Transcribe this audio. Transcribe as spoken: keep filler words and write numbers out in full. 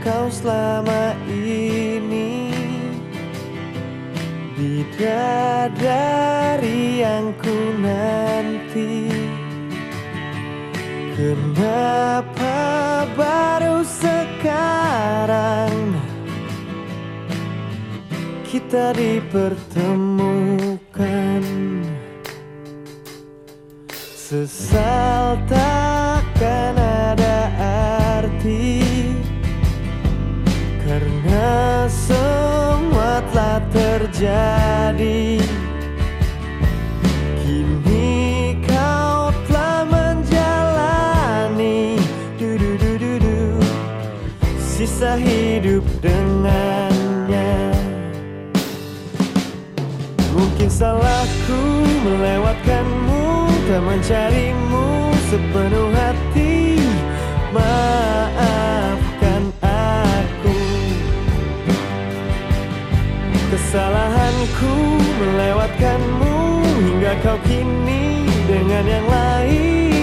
kau selama ini, bidadari yang ku nanti. Kenapa baru sekarang kita dipertemukan? Sesal takkan ada arti, karena semua telah terjadi. Kini kau telah menjalani du-du-du-du-du sisa hidup dengannya. Mungkin salahku melewatkanmu, tak mencarimu sepenuh hati. Maafkan aku. Kesalahanku melewatkanmu hingga kau kini dengan yang lain.